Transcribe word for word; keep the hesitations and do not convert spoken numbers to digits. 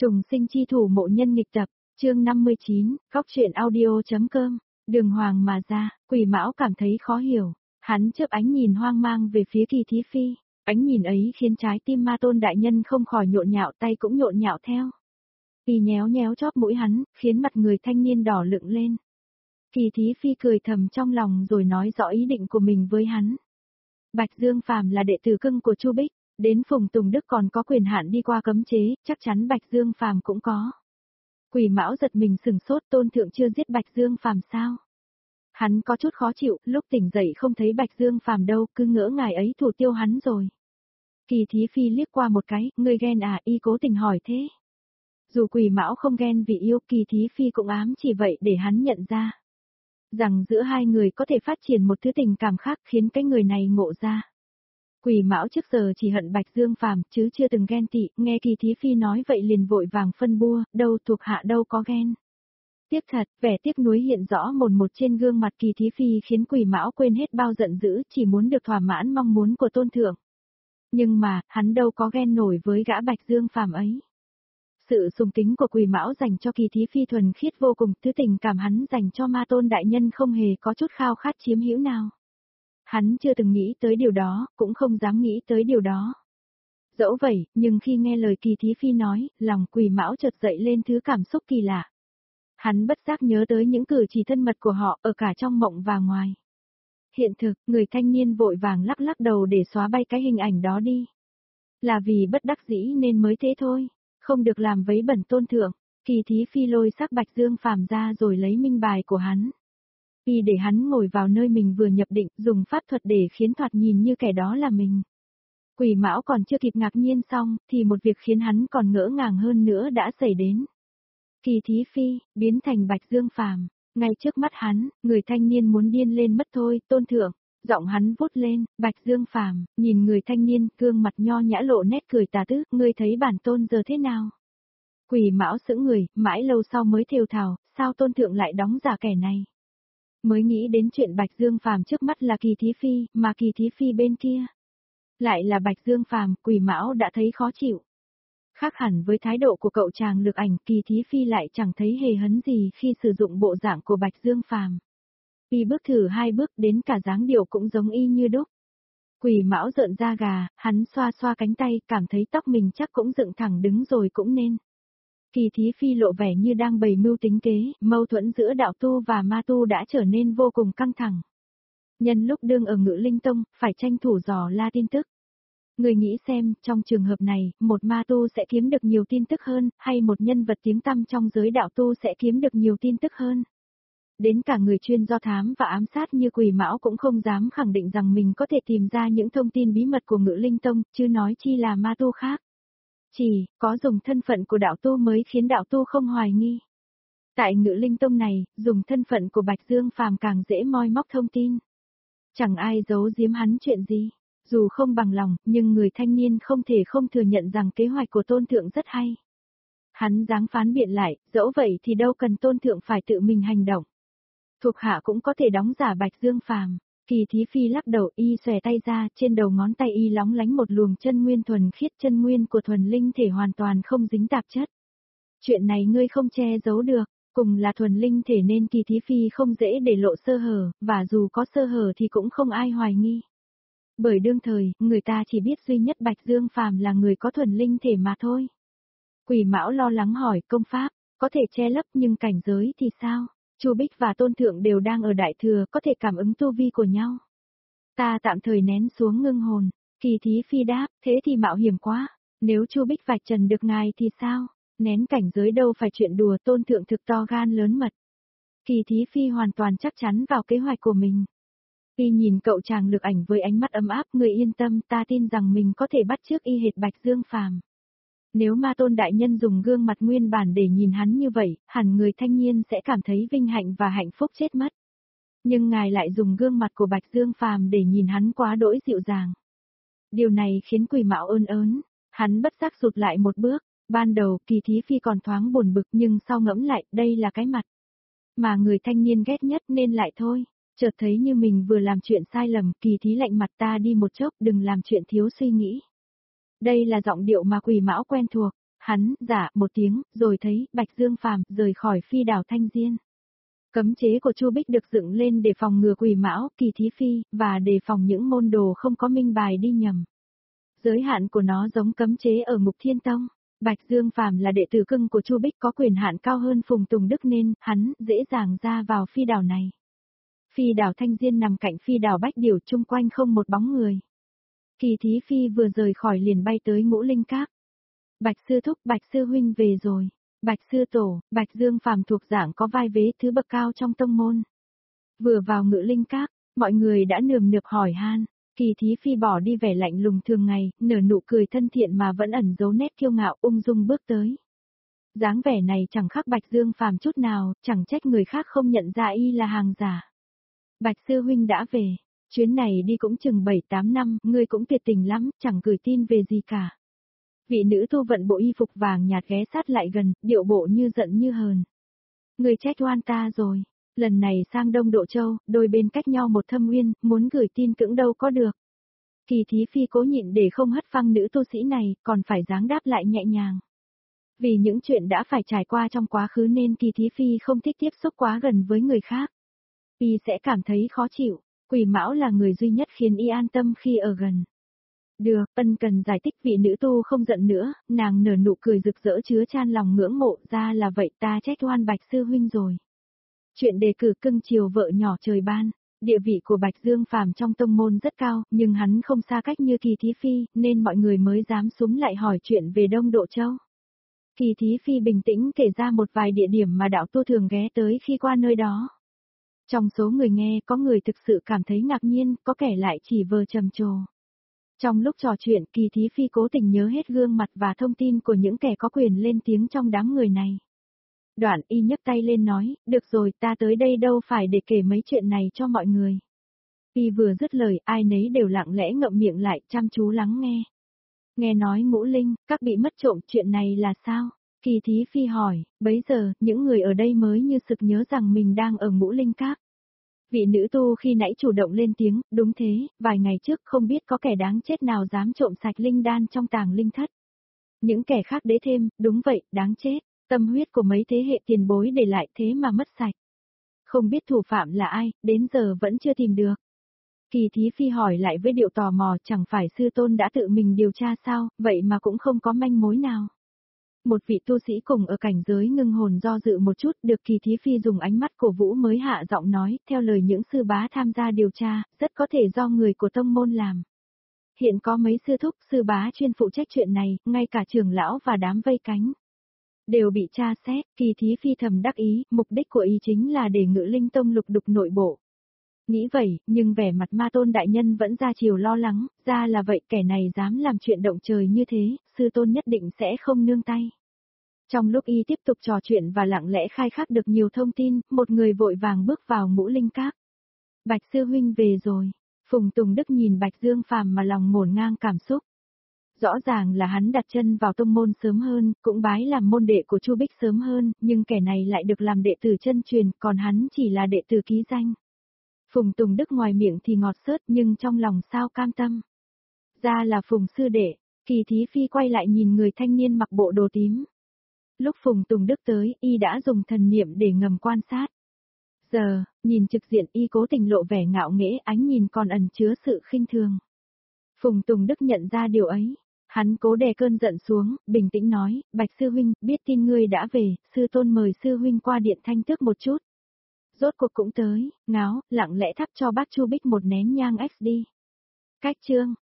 Trùng sinh chi thủ mộ nhân nghịch tập, chương năm mươi chín, góc truyện audio.com, đường hoàng mà ra, Quỷ Mão cảm thấy khó hiểu, hắn chớp ánh nhìn hoang mang về phía Kỳ Thí Phi, ánh nhìn ấy khiến trái tim Ma Tôn đại nhân không khỏi nhộn nhạo, tay cũng nhộn nhạo theo. Kỳ nhéo nhéo chóp mũi hắn, khiến mặt người thanh niên đỏ lựng lên. Kỳ Thí Phi cười thầm trong lòng rồi nói rõ ý định của mình với hắn. Bạch Dương Phàm là đệ tử cưng của Chu Bích, đến Phùng Tùng Đức còn có quyền hạn đi qua cấm chế, chắc chắn Bạch Dương Phàm cũng có. Quỷ Mão giật mình sừng sốt, Tôn thượng chưa giết Bạch Dương Phàm sao? Hắn có chút khó chịu, lúc tỉnh dậy không thấy Bạch Dương Phàm đâu, cứ ngỡ ngài ấy thủ tiêu hắn rồi. Kỳ Thí Phi liếc qua một cái, ngươi ghen à, y cố tình hỏi thế. Dù Quỷ Mão không ghen vì yêu, Kỳ Thí Phi cũng ám chỉ vậy để hắn nhận ra. Rằng giữa hai người có thể phát triển một thứ tình cảm khác khiến cái người này ngộ ra. Quỷ Mão trước giờ chỉ hận Bạch Dương Phàm chứ chưa từng ghen tị, nghe Kỳ Thí Phi nói vậy liền vội vàng phân bua, đâu thuộc hạ đâu có ghen. Tiếc thật, vẻ tiếc nuối hiện rõ mồn một trên gương mặt Kỳ Thí Phi khiến Quỷ Mão quên hết bao giận dữ, chỉ muốn được thỏa mãn mong muốn của Tôn thượng. Nhưng mà, hắn đâu có ghen nổi với gã Bạch Dương Phàm ấy. Sự sùng kính của Quỷ Mão dành cho Kỳ Thí Phi thuần khiết vô cùng, thứ tình cảm hắn dành cho Ma Tôn đại nhân không hề có chút khao khát chiếm hữu nào. Hắn chưa từng nghĩ tới điều đó, cũng không dám nghĩ tới điều đó. Dẫu vậy, nhưng khi nghe lời Kỳ Thí Phi nói, lòng Quỷ Mão chợt dậy lên thứ cảm xúc kỳ lạ. Hắn bất giác nhớ tới những cử chỉ thân mật của họ ở cả trong mộng và ngoài. Hiện thực, người thanh niên vội vàng lắc lắc đầu để xóa bay cái hình ảnh đó đi. Là vì bất đắc dĩ nên mới thế thôi, không được làm vấy bẩn Tôn thượng. Kỳ Thí Phi lôi xác Bạch Dương Phàm ra rồi lấy minh bài của hắn. Y để hắn ngồi vào nơi mình vừa nhập định, dùng pháp thuật để khiến thoạt nhìn như kẻ đó là mình. Quỷ Mão còn chưa kịp ngạc nhiên xong, thì một việc khiến hắn còn ngỡ ngàng hơn nữa đã xảy đến. Kỳ Thí Phi, biến thành Bạch Dương Phàm, ngay trước mắt hắn, người thanh niên muốn điên lên mất thôi, Tôn thượng, giọng hắn vút lên, Bạch Dương Phàm, nhìn người thanh niên, gương mặt nho nhã lộ nét cười tà tứ, ngươi thấy bản tôn giờ thế nào? Quỷ Mão sững người, mãi lâu sau mới thều thào, sao Tôn thượng lại đóng giả kẻ này? Mới nghĩ đến chuyện Bạch Dương Phàm trước mắt là Kỳ Thí Phi, mà Kỳ Thí Phi bên kia lại là Bạch Dương Phàm, Quỷ Mão đã thấy khó chịu. Khác hẳn với thái độ của cậu chàng Lược Ảnh, Kỳ Thí Phi lại chẳng thấy hề hấn gì khi sử dụng bộ dạng của Bạch Dương Phàm. Y bước thử hai bước, đến cả dáng điệu cũng giống y như đúc. Quỷ Mão rợn da gà, hắn xoa xoa cánh tay, cảm thấy tóc mình chắc cũng dựng thẳng đứng rồi cũng nên. Kỳ Thí Phi lộ vẻ như đang bày mưu tính kế, mâu thuẫn giữa đạo tu và ma tu đã trở nên vô cùng căng thẳng. Nhân lúc đương ở Ngự Linh Tông, phải tranh thủ dò la tin tức. Người nghĩ xem, trong trường hợp này, một ma tu sẽ kiếm được nhiều tin tức hơn, hay một nhân vật tiếng tăm trong giới đạo tu sẽ kiếm được nhiều tin tức hơn. Đến cả người chuyên do thám và ám sát như Quỷ Mão cũng không dám khẳng định rằng mình có thể tìm ra những thông tin bí mật của Ngự Linh Tông, chứ nói chi là ma tu khác. Chỉ, có dùng thân phận của đạo tu mới khiến đạo tu không hoài nghi. Tại Ngự Linh Tông này, dùng thân phận của Bạch Dương Phàm càng dễ moi móc thông tin. Chẳng ai giấu giếm hắn chuyện gì. Dù không bằng lòng, nhưng người thanh niên không thể không thừa nhận rằng kế hoạch của Tôn thượng rất hay. Hắn giáng phán biện lại, dẫu vậy thì đâu cần Tôn thượng phải tự mình hành động. Thuộc hạ cũng có thể đóng giả Bạch Dương Phàm. Kỳ Thí Phi lắc đầu, y xòe tay ra, trên đầu ngón tay y lóng lánh một luồng chân nguyên thuần khiết, chân nguyên của thuần linh thể hoàn toàn không dính tạp chất. Chuyện này ngươi không che giấu được, cùng là thuần linh thể nên Kỳ Thí Phi không dễ để lộ sơ hở, và dù có sơ hở thì cũng không ai hoài nghi. Bởi đương thời, người ta chỉ biết duy nhất Bạch Dương Phàm là người có thuần linh thể mà thôi. Quỷ Mão lo lắng hỏi, công pháp, có thể che lấp nhưng cảnh giới thì sao? Chu Bích và Tôn thượng đều đang ở Đại Thừa, có thể cảm ứng tu vi của nhau. Ta tạm thời nén xuống ngưng hồn. Kỳ Thí Phi đáp, thế thì mạo hiểm quá. Nếu Chu Bích vạch trần được ngài thì sao? Nén cảnh giới đâu phải chuyện đùa, Tôn thượng thực to gan lớn mật. Kỳ Thí Phi hoàn toàn chắc chắn vào kế hoạch của mình. Y nhìn cậu chàng Lược Ảnh với ánh mắt ấm áp, người yên tâm, ta tin rằng mình có thể bắt chước y hệt Bạch Dương Phàm. Nếu Ma Tôn đại nhân dùng gương mặt nguyên bản để nhìn hắn như vậy, hẳn người thanh niên sẽ cảm thấy vinh hạnh và hạnh phúc chết mất. Nhưng ngài lại dùng gương mặt của Bạch Dương Phàm để nhìn hắn quá đỗi dịu dàng. Điều này khiến Quỷ Mão ơn ớn, hắn bất giác rụt lại một bước. Ban đầu, Kỳ Thí Phi còn thoáng buồn bực nhưng sau ngẫm lại, đây là cái mặt mà người thanh niên ghét nhất nên lại thôi. Chợt thấy như mình vừa làm chuyện sai lầm, Kỳ Thí lạnh mặt, ta đi một chốc, đừng làm chuyện thiếu suy nghĩ. Đây là giọng điệu mà Quỷ Mão quen thuộc, Hắn, dạ, một tiếng, rồi thấy, Bạch Dương Phàm rời khỏi phi đảo Thanh Diên. Cấm chế của Chu Bích được dựng lên để phòng ngừa Quỷ Mão, Kỳ Thí Phi, và đề phòng những môn đồ không có minh bài đi nhầm. Giới hạn của nó giống cấm chế ở Ngục Thiên Tông. Bạch Dương Phàm là đệ tử cưng của Chu Bích có quyền hạn cao hơn Phùng Tùng Đức nên hắn dễ dàng ra vào phi đảo này. Phi đảo Thanh Diên nằm cạnh phi đảo Bách Điểu, chung quanh không một bóng người. Kỳ Thí Phi vừa rời khỏi liền bay tới Ngũ Linh Các. Bạch sư thúc, Bạch sư huynh về rồi. Bạch sư tổ, Bạch Dương Phàm thuộc dạng có vai vế thứ bậc cao trong tông môn. Vừa vào Ngự Linh Các, mọi người đã nườm nượp hỏi han. Kỳ Thí Phi bỏ đi vẻ lạnh lùng thường ngày, nở nụ cười thân thiện mà vẫn ẩn giấu nét kiêu ngạo, ung dung bước tới. Dáng vẻ này chẳng khác Bạch Dương Phàm chút nào, chẳng trách người khác không nhận ra y là hàng giả. Bạch sư huynh đã về, chuyến này đi cũng chừng bảy tám năm, ngươi cũng tuyệt tình lắm, chẳng gửi tin về gì cả. Vị nữ tu vận bộ y phục vàng nhạt ghé sát lại gần, điệu bộ như giận như hờn. Ngươi trách oan ta rồi, lần này sang Đông Độ Châu, đôi bên cách nhau một thâm uyên, muốn gửi tin cưỡng đâu có được. Kỳ Thí Phi cố nhịn để không hất phăng nữ tu sĩ này, còn phải dáng đáp lại nhẹ nhàng. Vì những chuyện đã phải trải qua trong quá khứ nên Kỳ Thí Phi không thích tiếp xúc quá gần với người khác. Y sẽ cảm thấy khó chịu, Quỷ Mão là người duy nhất khiến y an tâm khi ở gần. Được, ân cần giải thích, vị nữ tu không giận nữa, nàng nở nụ cười rực rỡ chứa chan lòng ngưỡng mộ, ra là vậy, ta trách oan Bạch sư huynh rồi. Chuyện đề cử cưng chiều vợ nhỏ trời ban, địa vị của Bạch Dương Phàm trong tông môn rất cao, nhưng hắn không xa cách như Kỳ Thí Phi, nên mọi người mới dám súm lại hỏi chuyện về Đông Độ Châu. Kỳ Thí Phi bình tĩnh kể ra một vài địa điểm mà đạo tu thường ghé tới khi qua nơi đó. Trong số người nghe có người thực sự cảm thấy ngạc nhiên, có kẻ lại chỉ vờ trầm trồ. Trong lúc trò chuyện, Kỳ Thí Phi cố tình nhớ hết gương mặt và thông tin của những kẻ có quyền lên tiếng trong đám người này. Đoạn y nhấc tay lên nói, được rồi, ta tới đây đâu phải để kể mấy chuyện này cho mọi người. Y vừa dứt lời, ai nấy đều lặng lẽ ngậm miệng lại, chăm chú lắng nghe. Nghe nói Ngũ Linh, các bị mất trộm, chuyện này là sao? Kỳ Thí Phi hỏi, bấy giờ, những người ở đây mới như sực nhớ rằng mình đang ở Ngũ Linh Các. Vị nữ tu khi nãy chủ động lên tiếng, đúng thế, vài ngày trước không biết có kẻ đáng chết nào dám trộm sạch linh đan trong tàng linh thất. Những kẻ khác đế thêm, đúng vậy, đáng chết, tâm huyết của mấy thế hệ tiền bối để lại thế mà mất sạch. Không biết thủ phạm là ai, đến giờ vẫn chưa tìm được. Kỳ Thí Phi hỏi lại với điệu tò mò, chẳng phải sư tôn đã tự mình điều tra sao, vậy mà cũng không có manh mối nào. Một vị tu sĩ cùng ở cảnh giới ngưng hồn do dự một chút, được Kỳ Thí Phi dùng ánh mắt cổ vũ mới hạ giọng nói, theo lời những sư bá tham gia điều tra, rất có thể do người của tông môn làm. Hiện có mấy sư thúc, sư bá chuyên phụ trách chuyện này, ngay cả trưởng lão và đám vây cánh đều bị tra xét. Kỳ Thí Phi thầm đắc ý, mục đích của ý chính là để Ngự Linh Tông lục đục nội bộ. Nghĩ vậy, nhưng vẻ mặt Ma Tôn đại nhân vẫn ra chiều lo lắng, ra là vậy, kẻ này dám làm chuyện động trời như thế, sư tôn nhất định sẽ không nương tay. Trong lúc y tiếp tục trò chuyện và lặng lẽ khai thác được nhiều thông tin, một người vội vàng bước vào Ngũ Linh Các. Bạch sư huynh về rồi. Phùng Tùng Đức nhìn Bạch Dương Phàm mà lòng ngổn ngang cảm xúc. Rõ ràng là hắn đặt chân vào tông môn sớm hơn, cũng bái làm môn đệ của Chu Bích sớm hơn, nhưng kẻ này lại được làm đệ tử chân truyền, còn hắn chỉ là đệ tử ký danh. Phùng Tùng Đức ngoài miệng thì ngọt xớt nhưng trong lòng sao cam tâm. Ra là Phùng sư đệ. Kỳ Thí Phi quay lại nhìn người thanh niên mặc bộ đồ tím. Lúc Phùng Tùng Đức tới, y đã dùng thần niệm để ngầm quan sát. Giờ, nhìn trực diện y cố tình lộ vẻ ngạo nghễ, ánh nhìn còn ẩn chứa sự khinh thường. Phùng Tùng Đức nhận ra điều ấy. Hắn cố đè cơn giận xuống, bình tĩnh nói, Bạch sư huynh, biết tin ngươi đã về, sư tôn mời sư huynh qua điện thanh tước một chút. Rốt cuộc cũng tới, ngáo, lặng lẽ thắp cho bác Chu Bích một nén nhang ích đi. Cách chương.